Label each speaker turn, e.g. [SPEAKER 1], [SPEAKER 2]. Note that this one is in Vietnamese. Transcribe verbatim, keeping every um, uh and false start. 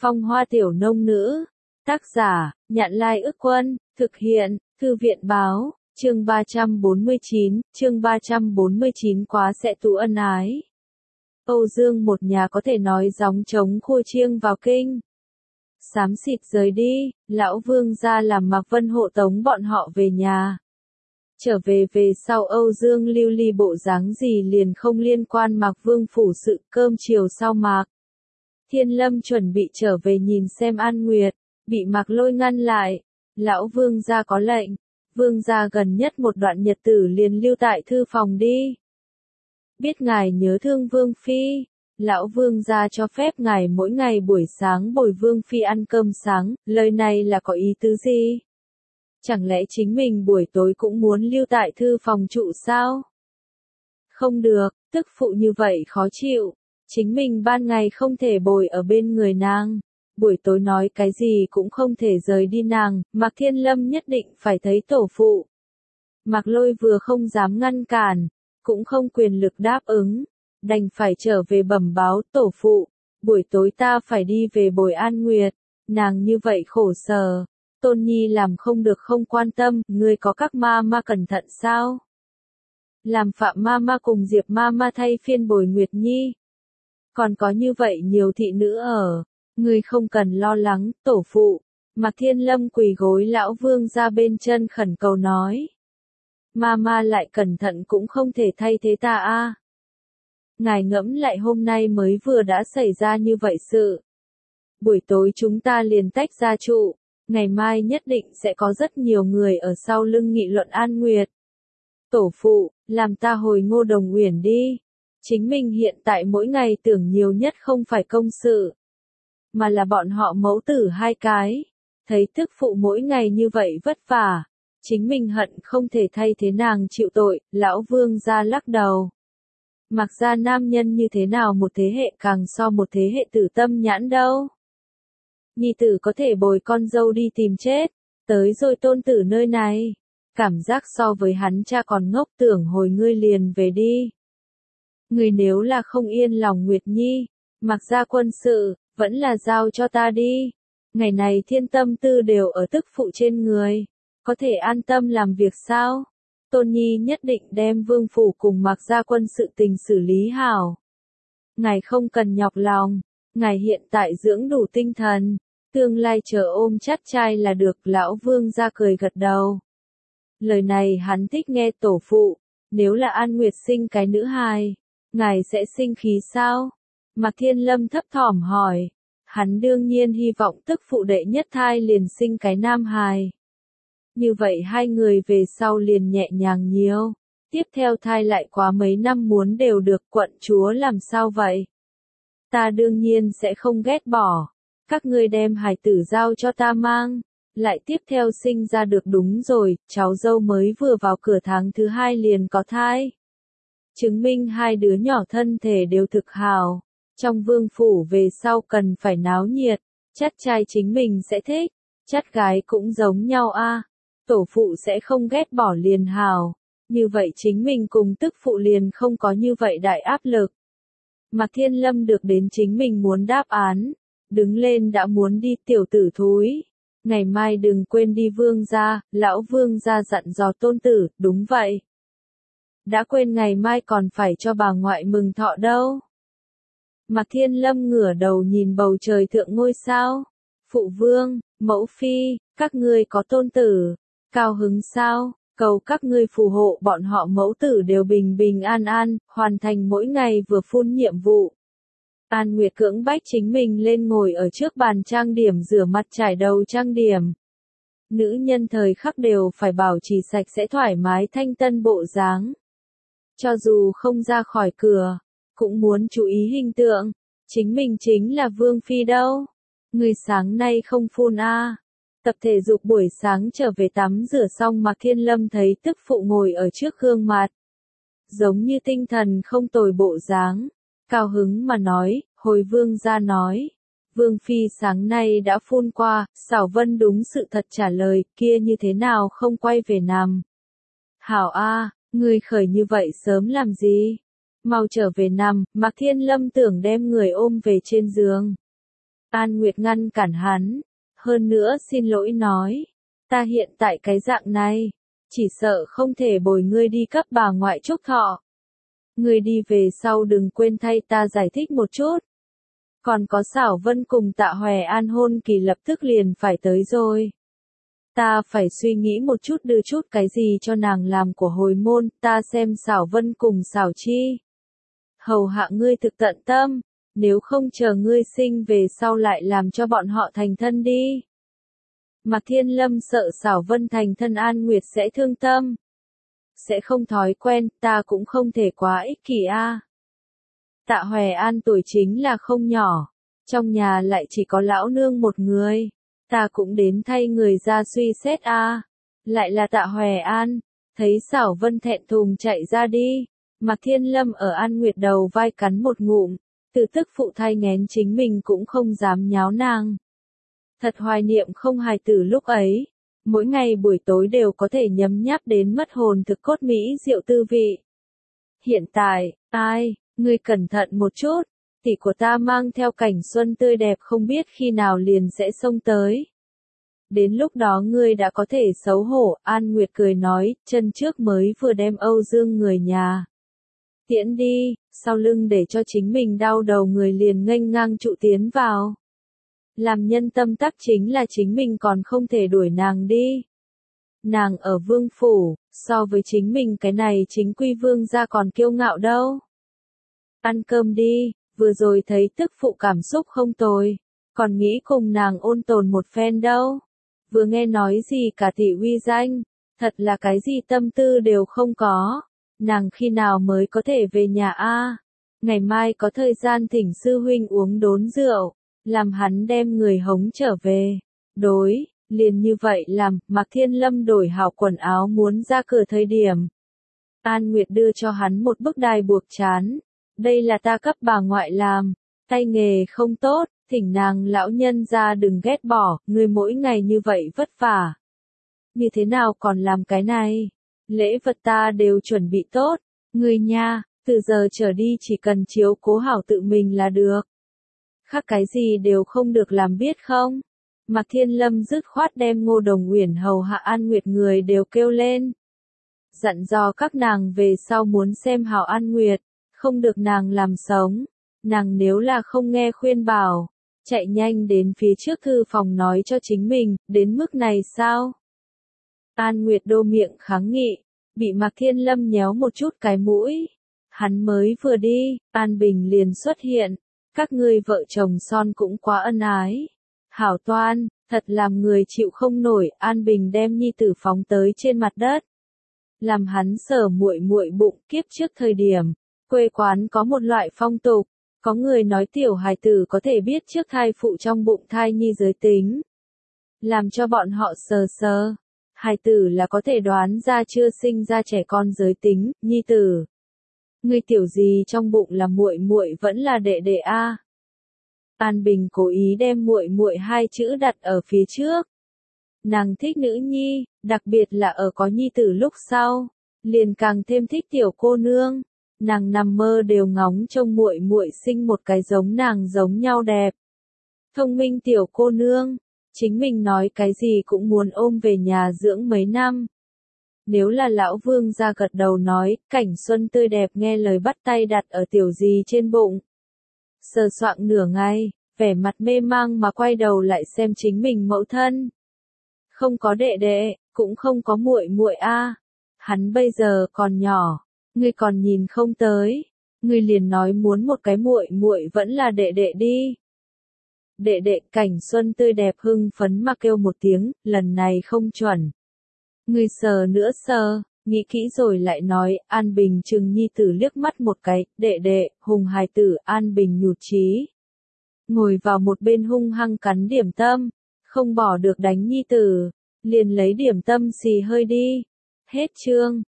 [SPEAKER 1] Phong hoa tiểu nông nữ. Tác giả, Nhạn Lai Ức Quân, thực hiện, Thư viện Báo, chương ba trăm bốn mươi chín, chương ba trăm bốn mươi chín quá sẽ tụ ân ái. Âu Dương một nhà có thể nói gióng trống khua chiêng vào kinh. Xám xịt rời đi, lão Vương ra làm Mạc Vân hộ tống bọn họ về nhà. Trở về về sau Âu Dương lưu ly bộ dáng gì liền không liên quan Mạc Vương phủ sự. Cơm chiều sau Mạc Thiên Lâm chuẩn bị trở về nhìn xem An Nguyệt, bị Mạc Lôi ngăn lại. Lão Vương gia có lệnh, Vương gia gần nhất một đoạn nhật tử liền lưu tại thư phòng đi. Biết ngài nhớ thương Vương phi, lão Vương gia cho phép ngài mỗi ngày buổi sáng bồi Vương phi ăn cơm sáng. Lời này là có ý tứ gì? Chẳng lẽ chính mình buổi tối cũng muốn lưu tại thư phòng trụ sao? Không được, tức phụ như vậy khó chịu. Chính mình ban ngày không thể bồi ở bên người nàng, buổi tối nói cái gì cũng không thể rời đi nàng. Mạc Thiên Lâm nhất định phải thấy tổ phụ. Mạc Lôi vừa không dám ngăn cản, cũng không quyền lực đáp ứng, đành phải trở về bẩm báo tổ phụ, buổi tối ta phải đi về bồi An Nguyệt, nàng như vậy khổ sở, Tôn Nhi làm không được không quan tâm. Ngươi có các ma ma cẩn thận sao? Làm Phạm ma ma cùng Diệp ma ma thay phiên bồi Nguyệt Nhi. Còn có như vậy nhiều thị nữ ở, ngươi không cần lo lắng. Tổ phụ, Mạc Thiên Lâm quỳ gối lão Vương ra bên chân khẩn cầu nói. Mama lại cẩn thận cũng không thể thay thế ta a. Ngài ngẫm lại hôm nay mới vừa đã xảy ra như vậy sự. Buổi tối chúng ta liền tách ra trụ, ngày mai nhất định sẽ có rất nhiều người ở sau lưng nghị luận An Nguyệt. Tổ phụ, làm ta hồi Ngô Đồng Uyển đi. Chính mình hiện tại mỗi ngày tưởng nhiều nhất không phải công sự, mà là bọn họ mẫu tử hai cái. Thấy tức phụ mỗi ngày như vậy vất vả, chính mình hận không thể thay thế nàng chịu tội. Lão Vương ra lắc đầu. Mặc ra nam nhân như thế nào một thế hệ càng so một thế hệ tử tâm nhãn đâu. Nhi tử có thể bồi con dâu đi tìm chết, tới rồi tôn tử nơi này, cảm giác so với hắn cha còn ngốc, tưởng hồi ngươi liền về đi. Người nếu là không yên lòng Nguyệt Nhi, Mặc ra quân sự, vẫn là giao cho ta đi. Ngày này thiên tâm tư đều ở tức phụ trên người, có thể an tâm làm việc sao? Tôn Nhi nhất định đem Vương phủ cùng Mặc ra quân sự tình xử lý hảo. Ngài không cần nhọc lòng, ngài hiện tại dưỡng đủ tinh thần, tương lai chờ ôm chắt trai là được. Lão Vương ra cười gật đầu. Lời này hắn thích nghe. Tổ phụ, nếu là An Nguyệt sinh cái nữ hài, ngài sẽ sinh khí sao? Mạc Thiên Lâm thấp thỏm hỏi. Hắn đương nhiên hy vọng tức phụ đệ nhất thai liền sinh cái nam hài. Như vậy hai người về sau liền nhẹ nhàng nhiều. Tiếp theo thai lại quá mấy năm muốn đều được. Quận chúa làm sao vậy? Ta đương nhiên sẽ không ghét bỏ. Các ngươi đem hài tử giao cho ta mang. Lại tiếp theo sinh ra được. Đúng rồi, cháu dâu mới vừa vào cửa tháng thứ hai liền có thai. Chứng minh hai đứa nhỏ thân thể đều thực hào. Trong vương phủ về sau cần phải náo nhiệt, chắt trai chính mình sẽ thích, chắt gái cũng giống nhau a. Tổ phụ sẽ không ghét bỏ liền hào, như vậy chính mình cùng tức phụ liền không có như vậy đại áp lực. Mạc Thiên Lâm được đến chính mình muốn đáp án, đứng lên đã muốn đi. Tiểu tử thúi, ngày mai đừng quên đi Vương gia. Lão Vương gia dặn dò tôn tử. Đúng vậy. Đã quên ngày mai còn phải cho bà ngoại mừng thọ đâu. Mạc Thiên Lâm ngửa đầu nhìn bầu trời thượng ngôi sao. Phụ vương, mẫu phi, các ngươi có tôn tử, cao hứng sao? Cầu các ngươi phù hộ bọn họ mẫu tử đều bình bình an an, hoàn thành mỗi ngày vừa phun nhiệm vụ. An Nguyệt cưỡng bách chính mình lên ngồi ở trước bàn trang điểm rửa mặt trải đầu trang điểm. Nữ nhân thời khắc đều phải bảo trì sạch sẽ thoải mái thanh tân bộ dáng. Cho dù không ra khỏi cửa, cũng muốn chú ý hình tượng. Chính mình chính là Vương phi đâu. Người sáng nay không phun a. À. Tập thể dục buổi sáng trở về tắm rửa xong Mạc Thiên Lâm thấy tức phụ ngồi ở trước gương mặt. Giống như tinh thần không tồi bộ dáng. Cao hứng mà nói, hồi Vương gia nói. Vương phi sáng nay đã phun qua. Xảo Vân đúng sự thật trả lời, kia như thế nào không quay về nằm. Hảo a, à, người khởi như vậy sớm làm gì? Mau trở về nằm. Mạc Thiên Lâm tưởng đem người ôm về trên giường. An Nguyệt ngăn cản hắn, hơn nữa xin lỗi nói, ta hiện tại cái dạng này, chỉ sợ không thể bồi ngươi đi cấp bà ngoại chúc thọ. Ngươi đi về sau đừng quên thay ta giải thích một chút. Còn có Xảo Vân cùng Tạ Hòe An hôn kỳ lập tức liền phải tới rồi. Ta phải suy nghĩ một chút đưa chút cái gì cho nàng làm của hồi môn, ta xem Xảo Vân cùng Xảo Chi. Hầu hạ ngươi thực tận tâm, nếu không chờ ngươi sinh về sau lại làm cho bọn họ thành thân đi. Mạc Thiên Lâm sợ Xảo Vân thành thân An Nguyệt sẽ thương tâm. Sẽ không thói quen, ta cũng không thể quá ích kỷ a. Tạ Hòe An tuổi chính là không nhỏ, trong nhà lại chỉ có lão nương một người, ta cũng đến thay người ra suy xét a. Lại là Tạ Hòe An, thấy Xảo Vân thẹn thùng chạy ra đi, Mạc Thiên Lâm ở An Nguyệt đầu vai cắn một ngụm, tự tức phụ thai nghén chính mình cũng không dám nháo nàng. Thật hoài niệm không hài tử lúc ấy, mỗi ngày buổi tối đều có thể nhấm nháp đến mất hồn thực cốt mỹ rượu tư vị. Hiện tại, ai, ngươi cẩn thận một chút, tỷ của ta mang theo cảnh xuân tươi đẹp không biết khi nào liền sẽ xông tới. Đến lúc đó ngươi đã có thể xấu hổ, An Nguyệt cười nói, chân trước mới vừa đem Âu Dương người nhà tiễn đi, sau lưng để cho chính mình đau đầu người liền nghênh ngang trụ tiến vào. Làm nhân tâm tắc chính là chính mình còn không thể đuổi nàng đi. Nàng ở vương phủ, so với chính mình cái này chính quy vương gia còn kiêu ngạo đâu. Ăn cơm đi, vừa rồi thấy tức phụ cảm xúc không tồi, còn nghĩ cùng nàng ôn tồn một phen đâu. Vừa nghe nói gì cả tỷ uy danh, thật là cái gì tâm tư đều không có. Nàng khi nào mới có thể về nhà a? Ngày mai có thời gian thỉnh sư huynh uống đốn rượu, làm hắn đem người hống trở về. Đối, liền như vậy làm, Mạc Thiên Lâm đổi hảo quần áo muốn ra cửa thời điểm. An Nguyệt đưa cho hắn một bức đai buộc chán. Đây là ta cấp bà ngoại làm, tay nghề không tốt, thỉnh nàng lão nhân ra đừng ghét bỏ, người mỗi ngày như vậy vất vả. Như thế nào còn làm cái này? Lễ vật ta đều chuẩn bị tốt, người nha, từ giờ trở đi chỉ cần chiếu cố hảo tự mình là được. Khác cái gì đều không được làm biết không? Mạc Thiên Lâm dứt khoát đem Ngô Đồng Uyển hầu hạ An Nguyệt người đều kêu lên. Dặn dò các nàng về sau muốn xem hảo An Nguyệt, không được nàng làm sống. Nàng nếu là không nghe khuyên bảo, chạy nhanh đến phía trước thư phòng nói cho chính mình, đến mức này sao? An Nguyệt đô miệng kháng nghị, bị Mạc Thiên Lâm nhéo một chút cái mũi. Hắn mới vừa đi, An Bình liền xuất hiện, các ngươi vợ chồng son cũng quá ân ái. Hảo toan, thật làm người chịu không nổi, An Bình đem nhi tử phóng tới trên mặt đất. Làm hắn sờ muội muội bụng, kiếp trước thời điểm, quê quán có một loại phong tục, có người nói tiểu hài tử có thể biết trước thai phụ trong bụng thai nhi giới tính. Làm cho bọn họ sờ sờ, hài tử là có thể đoán ra chưa sinh ra trẻ con giới tính, nhi tử. Ngươi tiểu gì trong bụng là muội muội vẫn là đệ đệ a? An Bình cố ý đem muội muội hai chữ đặt ở phía trước. Nàng thích nữ nhi, đặc biệt là ở có nhi tử lúc sau, liền càng thêm thích tiểu cô nương. Nàng nằm mơ đều ngóng trông muội muội sinh một cái giống nàng giống nhau đẹp. Thông minh tiểu cô nương, chính mình nói cái gì cũng muốn ôm về nhà dưỡng mấy năm. Nếu là lão vương ra gật đầu nói, cảnh xuân tươi đẹp nghe lời bắt tay đặt ở tiểu gì trên bụng. Sờ soạng nửa ngày, vẻ mặt mê mang mà quay đầu lại xem chính mình mẫu thân. Không có đệ đệ, cũng không có muội muội a. Hắn bây giờ còn nhỏ, ngươi còn nhìn không tới, ngươi liền nói muốn một cái muội muội vẫn là đệ đệ đi. Đệ đệ, cảnh xuân tươi đẹp hưng phấn mà kêu một tiếng, lần này không chuẩn. Ngươi sờ nữa sờ, nghĩ kỹ rồi lại nói, An Bình trừng nhi tử liếc mắt một cái, đệ đệ, hùng hài tử, An Bình nhụt chí. Ngồi vào một bên hung hăng cắn điểm tâm, không bỏ được đánh nhi tử, liền lấy điểm tâm xì hơi đi. Hết chương.